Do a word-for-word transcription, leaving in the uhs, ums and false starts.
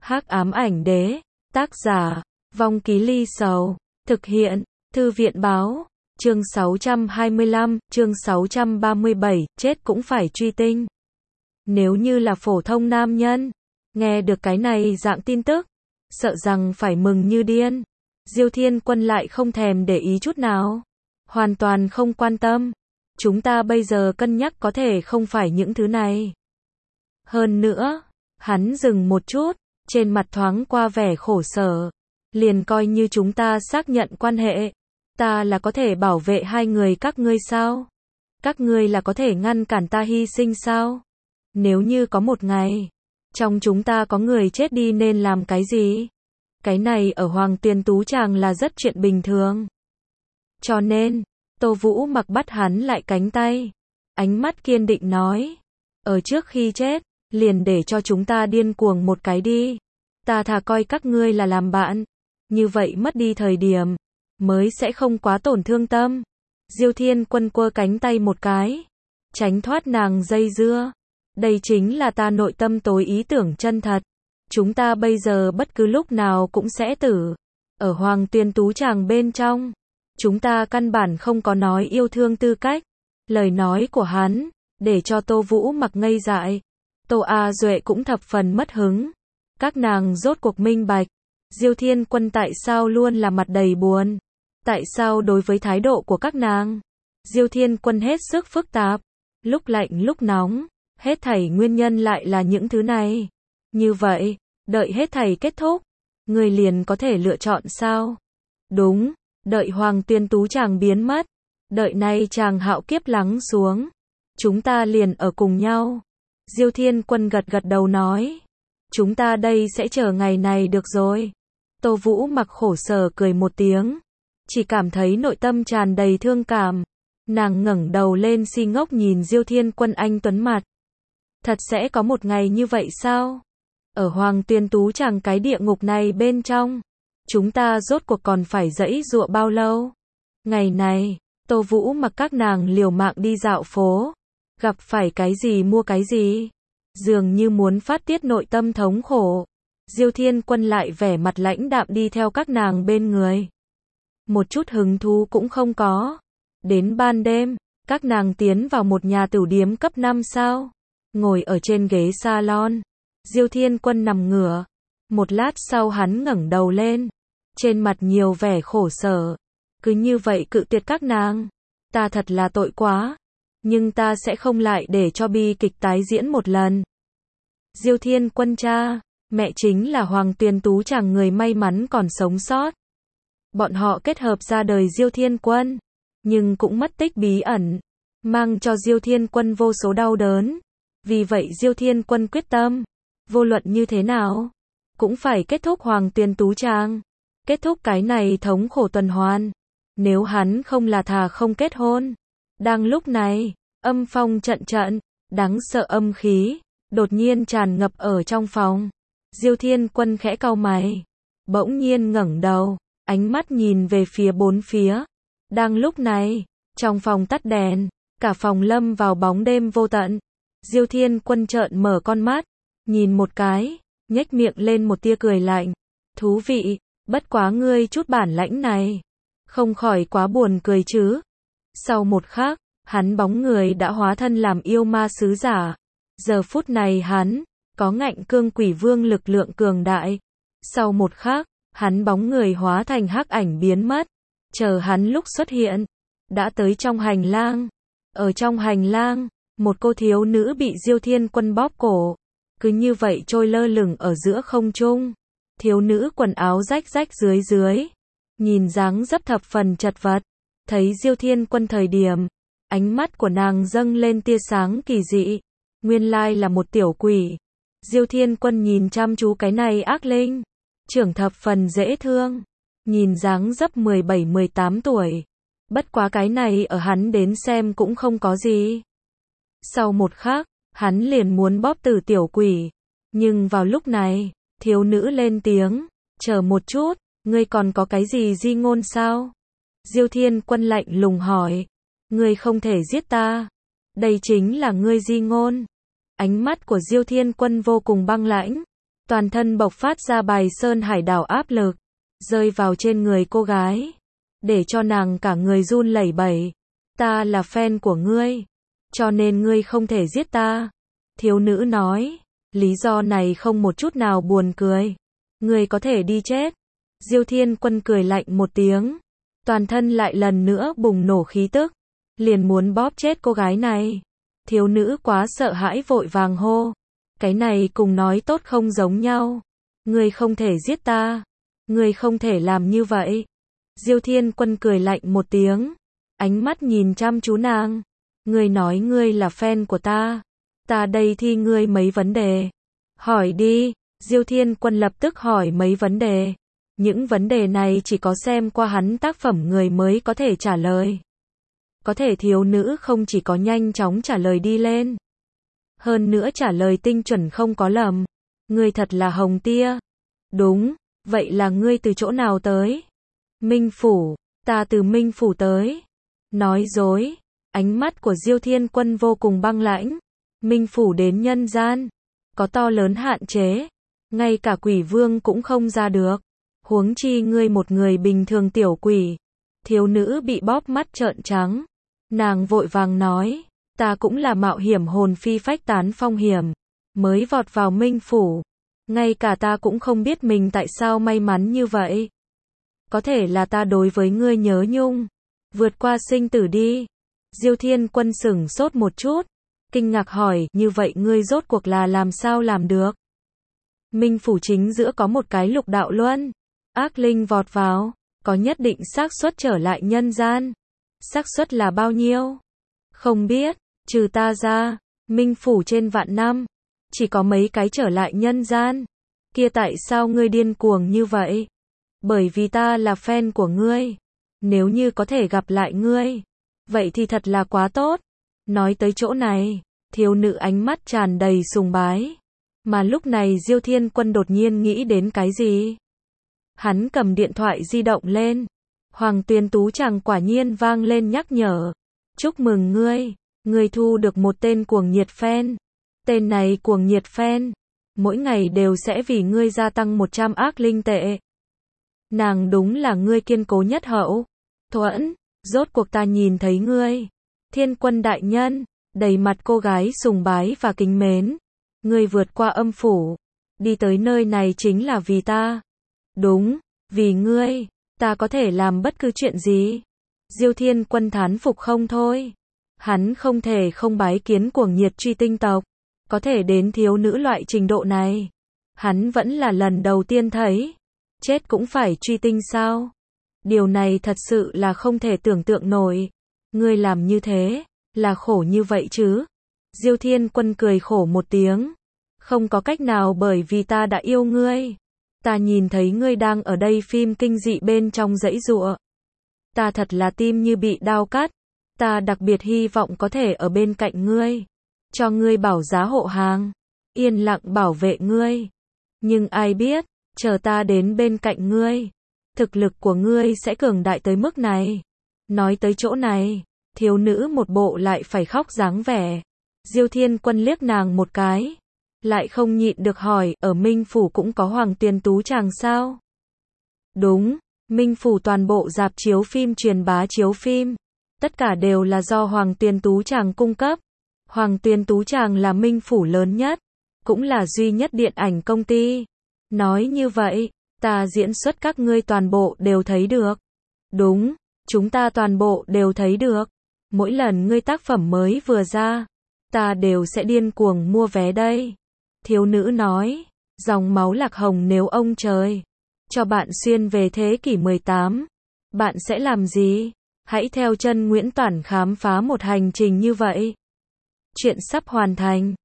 Hắc ám ảnh đế, tác giả, Vong Ký Ly Sầu, thực hiện, Thư viện báo, chương sáu trăm hai mươi lăm, chương sáu trăm ba mươi bảy, chết cũng phải truy tinh. Nếu như là phổ thông nam nhân, nghe được cái này dạng tin tức, sợ rằng phải mừng như điên. Diêu Thiên Quân lại không thèm để ý chút nào, hoàn toàn không quan tâm. Chúng ta bây giờ cân nhắc có thể không phải những thứ này. Hơn nữa, hắn dừng một chút, trên mặt thoáng qua vẻ khổ sở. Liền coi như chúng ta xác nhận quan hệ, ta là có thể bảo vệ hai người các ngươi sao? Các ngươi là có thể ngăn cản ta hy sinh sao? Nếu như có một ngày, trong chúng ta có người chết đi nên làm cái gì? Cái này ở Hoàng Tuyền Tú Tràng là rất chuyện bình thường. Cho nên, Tô Vũ Mặc bắt hắn lại cánh tay, ánh mắt kiên định nói, ở trước khi chết, liền để cho chúng ta điên cuồng một cái đi. Ta thà coi các ngươi là làm bạn, như vậy mất đi thời điểm, mới sẽ không quá tổn thương tâm. Diêu Thiên Quân quơ cánh tay một cái, tránh thoát nàng dây dưa. Đây chính là ta nội tâm tối ý tưởng chân thật. Chúng ta bây giờ bất cứ lúc nào cũng sẽ tử. Ở Hoàng Tuyền Tú Tràng bên trong, chúng ta căn bản không có nói yêu thương tư cách. Lời nói của hắn, để cho Tô Vũ Mặc ngây dại. Tô A Duệ cũng thập phần mất hứng. Các nàng rốt cuộc minh bạch, Diêu Thiên Quân tại sao luôn là mặt đầy buồn? Tại sao đối với thái độ của các nàng, Diêu Thiên Quân hết sức phức tạp, lúc lạnh lúc nóng, hết thảy nguyên nhân lại là những thứ này. Như vậy, đợi hết thảy kết thúc, người liền có thể lựa chọn sao? Đúng, đợi Hoàng Tuyền Tú Tràng biến mất, đợi nay chàng hạo kiếp lắng xuống, chúng ta liền ở cùng nhau. Diêu Thiên Quân gật gật đầu nói, chúng ta đây sẽ chờ ngày này được rồi. Tô Vũ Mặc khổ sở cười một tiếng, chỉ cảm thấy nội tâm tràn đầy thương cảm. Nàng ngẩng đầu lên si ngốc nhìn Diêu Thiên Quân anh tuấn mặt. Thật sẽ có một ngày như vậy sao? Ở Hoàng Tuyền Tú Tràng cái địa ngục này bên trong, chúng ta rốt cuộc còn phải giãy giụa bao lâu? Ngày này, Tô Vũ Mặc các nàng liều mạng đi dạo phố, gặp phải cái gì mua cái gì, dường như muốn phát tiết nội tâm thống khổ. Diêu Thiên Quân lại vẻ mặt lãnh đạm đi theo các nàng bên người, một chút hứng thú cũng không có. Đến ban đêm, các nàng tiến vào một nhà tửu điếm cấp năm sao, ngồi ở trên ghế salon. Diêu Thiên Quân nằm ngửa, một lát sau hắn ngẩng đầu lên, trên mặt nhiều vẻ khổ sở. Cứ như vậy cự tuyệt các nàng, ta thật là tội quá, nhưng ta sẽ không lại để cho bi kịch tái diễn một lần. Diêu Thiên Quân cha, mẹ chính là Hoàng Tuyền Tú Tràng người may mắn còn sống sót. Bọn họ kết hợp ra đời Diêu Thiên Quân, nhưng cũng mất tích bí ẩn, mang cho Diêu Thiên Quân vô số đau đớn. Vì vậy Diêu Thiên Quân quyết tâm, vô luận như thế nào, cũng phải kết thúc Hoàng Tuyền Tú Tràng, kết thúc cái này thống khổ tuần hoàn. Nếu hắn không là thà không kết hôn. Đang lúc này, âm phong trận trận, đáng sợ âm khí, đột nhiên tràn ngập ở trong phòng. Diêu Thiên Quân khẽ cau mày, bỗng nhiên ngẩng đầu, ánh mắt nhìn về phía bốn phía. Đang lúc này, trong phòng tắt đèn, cả phòng lâm vào bóng đêm vô tận. Diêu Thiên Quân trợn mở con mắt, nhìn một cái, nhếch miệng lên một tia cười lạnh. Thú vị, bất quá ngươi chút bản lãnh này, không khỏi quá buồn cười chứ. Sau một khắc, hắn bóng người đã hóa thân làm yêu ma sứ giả. Giờ phút này hắn, có ngạnh cương quỷ vương lực lượng cường đại. Sau một khắc, hắn bóng người hóa thành hắc ảnh biến mất. Chờ hắn lúc xuất hiện, đã tới trong hành lang. Ở trong hành lang, một cô thiếu nữ bị Diêu Thiên Quân bóp cổ, cứ như vậy trôi lơ lửng ở giữa không trung. Thiếu nữ quần áo rách rách dưới dưới, nhìn dáng dấp thập phần chật vật. Thấy Diêu Thiên Quân thời điểm, ánh mắt của nàng dâng lên tia sáng kỳ dị, nguyên lai là một tiểu quỷ. Diêu Thiên Quân nhìn chăm chú cái này ác linh, trưởng thập phần dễ thương, nhìn dáng dấp mười bảy mười tám tuổi. Bất quá cái này ở hắn đến xem cũng không có gì. Sau một khắc, hắn liền muốn bóp tử tiểu quỷ. Nhưng vào lúc này, thiếu nữ lên tiếng, chờ một chút, ngươi còn có cái gì di ngôn sao? Diêu Thiên Quân lạnh lùng hỏi, ngươi không thể giết ta. Đây chính là ngươi di ngôn. Ánh mắt của Diêu Thiên Quân vô cùng băng lãnh. toàn thân bộc phát ra bài sơn hải đảo áp lực, rơi vào trên người cô gái, để cho nàng cả người run lẩy bẩy. Ta là fan của ngươi, cho nên ngươi không thể giết ta. Thiếu nữ nói, lý do này không một chút nào buồn cười. Ngươi có thể đi chết. Diêu Thiên Quân cười lạnh một tiếng, toàn thân lại lần nữa bùng nổ khí tức, liền muốn bóp chết cô gái này. Thiếu nữ quá sợ hãi vội vàng hô, cái này cùng nói tốt không giống nhau. Ngươi không thể giết ta, ngươi không thể làm như vậy. Diêu Thiên Quân cười lạnh một tiếng, ánh mắt nhìn chăm chú nàng. Ngươi nói ngươi là fan của ta, ta đây thi ngươi mấy vấn đề. Hỏi đi. Diêu Thiên Quân lập tức hỏi mấy vấn đề. Những vấn đề này chỉ có xem qua hắn tác phẩm người mới có thể trả lời. Có thể thiếu nữ không chỉ có nhanh chóng trả lời đi lên, hơn nữa trả lời tinh chuẩn không có lầm. Ngươi thật là Hồng Tia. Đúng, vậy là ngươi từ chỗ nào tới? Minh Phủ, ta từ Minh Phủ tới. Nói dối. Ánh mắt của Diêu Thiên Quân vô cùng băng lãnh. Minh Phủ đến nhân gian, có to lớn hạn chế, ngay cả quỷ vương cũng không ra được. Huống chi ngươi một người bình thường tiểu quỷ. Thiếu nữ bị bóp mắt trợn trắng. Nàng vội vàng nói, ta cũng là mạo hiểm hồn phi phách tán phong hiểm, mới vọt vào Minh Phủ. Ngay cả ta cũng không biết mình tại sao may mắn như vậy. Có thể là ta đối với ngươi nhớ nhung, vượt qua sinh tử đi. Diêu Thiên Quân sửng sốt một chút, kinh ngạc hỏi, như vậy ngươi rốt cuộc là làm sao làm được? Minh Phủ chính giữa có một cái lục đạo luân, ác linh vọt vào, có nhất định xác suất trở lại nhân gian. Xác suất là bao nhiêu? Không biết, trừ ta ra, Minh Phủ trên vạn năm, chỉ có mấy cái trở lại nhân gian. Kia tại sao ngươi điên cuồng như vậy? Bởi vì ta là fan của ngươi. Nếu như có thể gặp lại ngươi, vậy thì thật là quá tốt. Nói tới chỗ này, thiếu nữ ánh mắt tràn đầy sùng bái. Mà lúc này Diêu Thiên Quân đột nhiên nghĩ đến cái gì? Hắn cầm điện thoại di động lên. Hoàng Tuyền Tú Tràng quả nhiên vang lên nhắc nhở. Chúc mừng ngươi, ngươi thu được một tên cuồng nhiệt fan. Tên này cuồng nhiệt fan, mỗi ngày đều sẽ vì ngươi gia tăng một trăm ác linh tệ. Nàng đúng là ngươi kiên cố nhất hậu thuẫn, rốt cuộc ta nhìn thấy ngươi. Thiên Quân đại nhân, đầy mặt cô gái sùng bái và kính mến. Ngươi vượt qua âm phủ, đi tới nơi này chính là vì ta. Đúng, vì ngươi, ta có thể làm bất cứ chuyện gì. Diêu Thiên Quân thán phục không thôi. Hắn không thể không bái kiến cuồng nhiệt truy tinh tộc. Có thể đến thiếu nữ loại trình độ này, hắn vẫn là lần đầu tiên thấy. Chết cũng phải truy tinh sao? Điều này thật sự là không thể tưởng tượng nổi. Ngươi làm như thế, là khổ như vậy chứ? Diêu Thiên Quân cười khổ một tiếng. Không có cách nào, bởi vì ta đã yêu ngươi. Ta nhìn thấy ngươi đang ở đây phim kinh dị bên trong dãy giụa. Ta thật là tim như bị đao cắt. Ta đặc biệt hy vọng có thể ở bên cạnh ngươi, cho ngươi bảo giá hộ hàng, yên lặng bảo vệ ngươi. Nhưng ai biết, chờ ta đến bên cạnh ngươi, thực lực của ngươi sẽ cường đại tới mức này. Nói tới chỗ này, thiếu nữ một bộ lại phải khóc dáng vẻ. Diêu Thiên Quân liếc nàng một cái, lại không nhịn được hỏi, ở Minh Phủ cũng có Hoàng Tuyền Tú Tràng sao? Đúng, Minh Phủ toàn bộ rạp chiếu phim truyền bá chiếu phim, tất cả đều là do Hoàng Tuyền Tú Tràng cung cấp. Hoàng Tuyền Tú Tràng là Minh Phủ lớn nhất, cũng là duy nhất điện ảnh công ty. Nói như vậy, ta diễn xuất các ngươi toàn bộ đều thấy được. Đúng, chúng ta toàn bộ đều thấy được. Mỗi lần ngươi tác phẩm mới vừa ra, ta đều sẽ điên cuồng mua vé đây. Thiếu nữ nói, dòng máu lạc hồng, nếu ông trời cho bạn xuyên về thế kỷ mười tám, bạn sẽ làm gì? Hãy theo chân Nguyễn Toản khám phá một hành trình như vậy. Chuyện sắp hoàn thành.